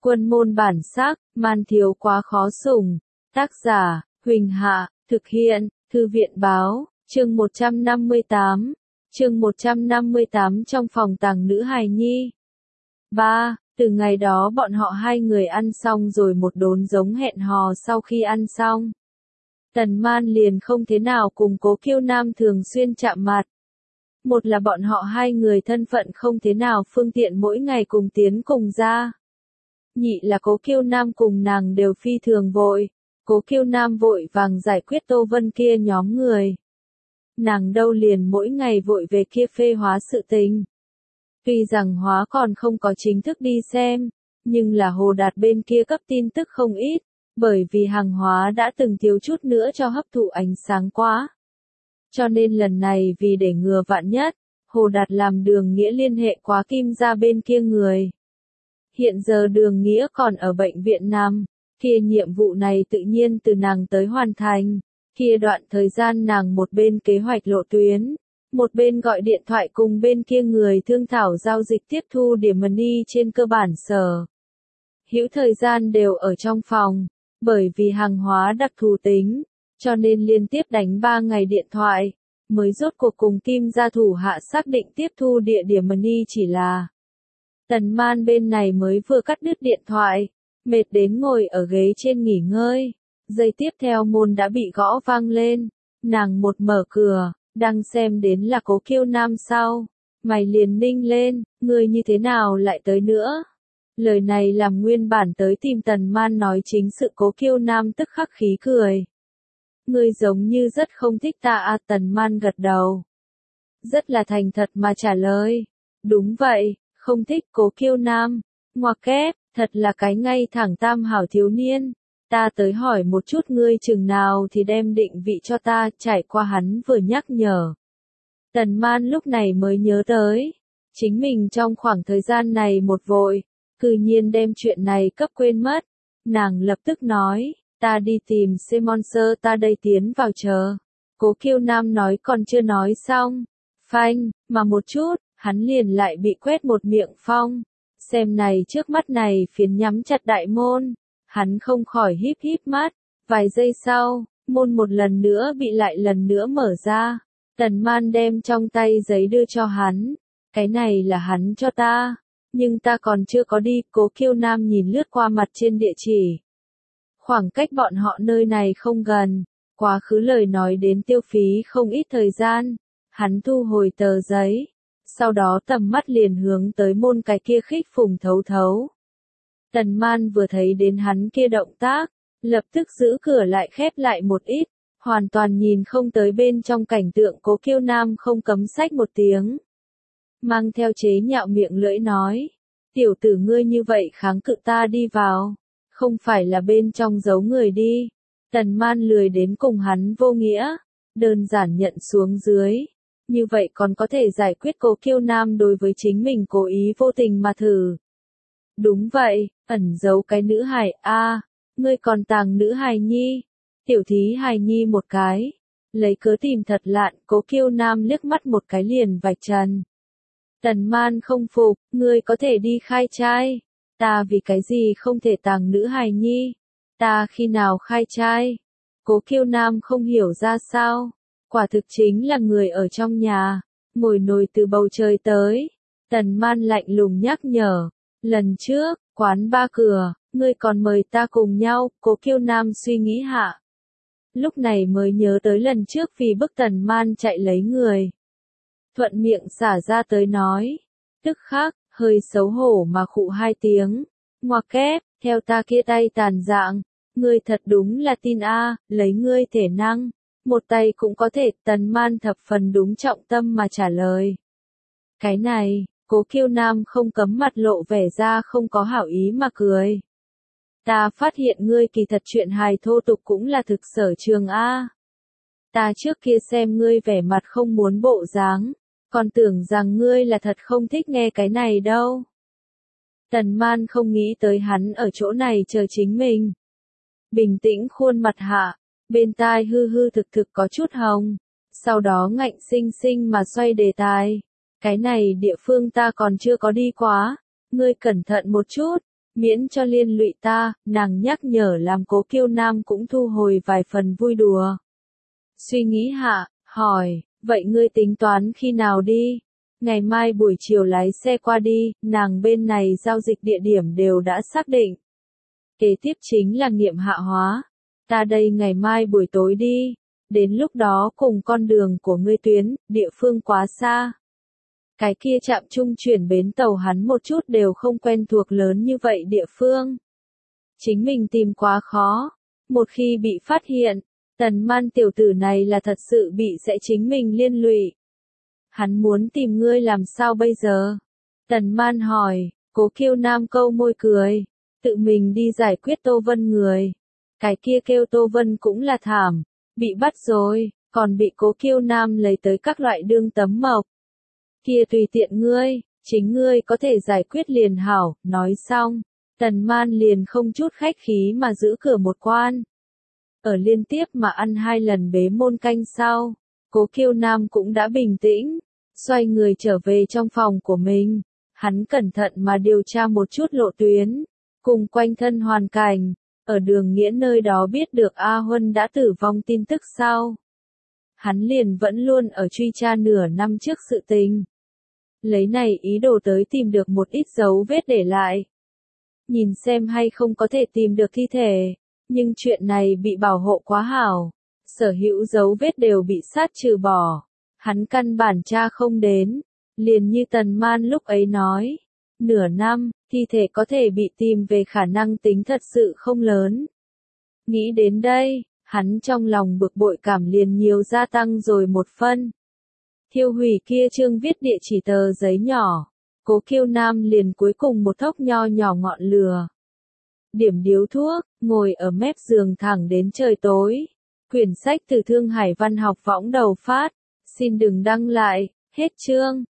Quân môn bản sắc, man thiếu quá khó sủng. Tác giả, Huỳnh Hạ, thực hiện, Thư viện báo, chương 158. Chương 158 trong phòng tàng nữ hài nhi. 3. Từ ngày đó bọn họ hai người ăn xong rồi một đốn giống hẹn hò sau khi ăn xong. Tần Man liền không thế nào cùng Cố Kiêu Nam thường xuyên chạm mặt. Một là bọn họ hai người thân phận không thế nào phương tiện mỗi ngày cùng tiến cùng ra. Nhị là Cố Kiêu Nam cùng nàng đều phi thường vội. Cố Kiêu Nam vội vàng giải quyết Tô Vân kia nhóm người. Nàng đâu liền mỗi ngày vội về kia phê hóa sự tình. Tuy rằng hóa còn không có chính thức đi xem, nhưng là Hồ Đạt bên kia cấp tin tức không ít, bởi vì hàng hóa đã từng thiếu chút nữa cho hấp thụ ánh sáng quá. Cho nên lần này vì để ngừa vạn nhất, Hồ Đạt làm Đường Nghĩa liên hệ quá Kim gia bên kia người. Hiện giờ Đường Nghĩa còn ở bệnh viện nằm, kia nhiệm vụ này tự nhiên từ nàng tới hoàn thành, kia đoạn thời gian nàng một bên kế hoạch lộ tuyến, một bên gọi điện thoại cùng bên kia người thương thảo giao dịch tiếp thu điểm money trên cơ bản sở. Hữu thời gian đều ở trong phòng, bởi vì hàng hóa đặc thù tính, cho nên liên tiếp đánh 3 ngày điện thoại, mới rốt cuộc cùng Kim gia thủ hạ xác định tiếp thu địa điểm money chỉ là. Tần Man bên này mới vừa cắt đứt điện thoại, mệt đến ngồi ở ghế trên nghỉ ngơi, giây tiếp theo môn đã bị gõ vang lên, nàng một mở cửa, đang xem đến là Cố Kiêu Nam sau, mày liền ninh lên, ngươi như thế nào lại tới nữa? Lời này làm nguyên bản tới tìm Tần Man nói chính sự Cố Kiêu Nam tức khắc khí cười. Ngươi giống như rất không thích ta à, Tần Man gật đầu. Rất là thành thật mà trả lời. Đúng vậy, không thích Cố Kiêu Nam. Ngoặc kép, thật là cái ngay thẳng tam hảo thiếu niên. Ta tới hỏi một chút ngươi chừng nào thì đem định vị cho ta, trải qua hắn vừa nhắc nhở. Tần Man lúc này mới nhớ tới. Chính mình trong khoảng thời gian này một vội, cư nhiên đem chuyện này cấp quên mất. Nàng lập tức nói, ta đi tìm Semonser, ta đây tiến vào chờ. Cố Kiêu Nam nói còn chưa nói xong. Phanh, mà một chút, hắn liền lại bị quét một miệng phong. Xem này trước mắt này phiến nhắm chặt đại môn. Hắn không khỏi híp híp mắt. Vài giây sau, môn một lần nữa bị lại lần nữa mở ra. Tần Man đem trong tay giấy đưa cho hắn. Cái này là hắn cho ta. Nhưng ta còn chưa có đi. Cố Kiêu Nam nhìn lướt qua mặt trên địa chỉ. Khoảng cách bọn họ nơi này không gần. Quá khứ lời nói đến tiêu phí không ít thời gian. Hắn thu hồi tờ giấy. Sau đó tầm mắt liền hướng tới môn cái kia khích phùng thấu thấu. Tần Man vừa thấy đến hắn kia động tác, lập tức giữ cửa lại khép lại một ít, hoàn toàn nhìn không tới bên trong cảnh tượng. Cố Kiêu Nam không cấm xách một tiếng. Mang theo chế nhạo miệng lưỡi nói, tiểu tử ngươi như vậy kháng cự ta đi vào, không phải là bên trong giấu người đi. Tần Man lười đến cùng hắn vô nghĩa, đơn giản nhận xuống dưới. Như vậy còn có thể giải quyết Cố Kiêu Nam đối với chính mình cố ý vô tình mà thử. Đúng vậy, ẩn giấu cái nữ hài a, ngươi còn tàng nữ hài nhi. Tiểu thí hài nhi một cái, lấy cớ tìm thật lạn. Cố Kiêu Nam liếc mắt một cái liền vạch trần. Tần Man không phục, ngươi có thể đi khai trai, ta vì cái gì không thể tàng nữ hài nhi? Ta khi nào khai trai? Cố Kiêu Nam không hiểu ra sao, quả thực chính là người ở trong nhà, ngồi nồi từ bầu trời tới. Tần Man lạnh lùng nhắc nhở, lần trước, quán ba cửa, ngươi còn mời ta cùng nhau. Cố Kiêu Nam suy nghĩ hạ. Lúc này mới nhớ tới lần trước vì bức Tần Man chạy lấy người. Thuận miệng xả ra tới nói. Tức khắc, hơi xấu hổ mà khụ hai tiếng. Ngoặc kép, theo ta kia tay tàn dạng. Ngươi thật đúng là tin a, lấy ngươi thể năng. Một tay cũng có thể. Tần Man thập phần đúng trọng tâm mà trả lời. Cái này, Cố Kiêu Nam không cấm mặt lộ vẻ ra không có hảo ý mà cười. Ta phát hiện ngươi kỳ thật chuyện hài thô tục cũng là thực sở trường a. Ta trước kia xem ngươi vẻ mặt không muốn bộ dáng, còn tưởng rằng ngươi là thật không thích nghe cái này đâu. Tần Man không nghĩ tới hắn ở chỗ này chờ chính mình. Bình tĩnh khuôn mặt hạ, bên tai hư hư thực thực có chút hồng, sau đó ngạnh sinh sinh mà xoay đề tài. Cái này địa phương ta còn chưa có đi quá, ngươi cẩn thận một chút, miễn cho liên lụy ta, nàng nhắc nhở làm Cố Kiêu Nam cũng thu hồi vài phần vui đùa. Suy nghĩ hạ, hỏi, vậy ngươi tính toán khi nào đi? Ngày mai buổi chiều lái xe qua đi, nàng bên này giao dịch địa điểm đều đã xác định. Kế tiếp chính là nghiệm hạ hóa. Ta đây ngày mai buổi tối đi, đến lúc đó cùng con đường của ngươi tuyến, địa phương quá xa. Cái kia trạm trung chuyển bến tàu hắn một chút đều không quen thuộc lớn như vậy địa phương. Chính mình tìm quá khó, một khi bị phát hiện, Tần Man tiểu tử này là thật sự bị sẽ chính mình liên lụy. Hắn muốn tìm ngươi làm sao bây giờ? Tần Man hỏi, Cố Kiêu Nam câu môi cười, tự mình đi giải quyết Tô Vân người. Cái kia kêu Tô Vân cũng là thảm, bị bắt rồi, còn bị Cố Kiêu Nam lấy tới các loại đương tấm mộc. Kia tùy tiện ngươi, chính ngươi có thể giải quyết liền hảo, nói xong, Tần Man liền không chút khách khí mà giữ cửa một quan. Ở liên tiếp mà ăn 2 lần bế môn canh sau, Cố Kiêu Nam cũng đã bình tĩnh, xoay người trở về trong phòng của mình. Hắn cẩn thận mà điều tra một chút lộ tuyến, cùng quanh thân hoàn cảnh, ở Đường Nghĩa nơi đó biết được A Huân đã tử vong tin tức sau. Hắn liền vẫn luôn ở truy tra nửa năm trước sự tình. Lấy này ý đồ tới tìm được một ít dấu vết để lại. Nhìn xem hay không có thể tìm được thi thể, nhưng chuyện này bị bảo hộ quá hảo. Sở hữu dấu vết đều bị sát trừ bỏ. Hắn căn bản tra không đến. Liền như Tần Man lúc ấy nói, nửa năm, thi thể có thể bị tìm về khả năng tính thật sự không lớn. Nghĩ đến đây, hắn trong lòng bực bội cảm liền nhiều gia tăng rồi một phân. Thiêu hủy kia chương viết địa chỉ tờ giấy nhỏ, Cố Kiêu Nam liền cuối cùng một thốc nho nhỏ ngọn lửa. Điểm điếu thuốc, ngồi ở mép giường thẳng đến trời tối. Quyển sách từ Thương Hải Văn học võng đầu phát, xin đừng đăng lại, hết chương.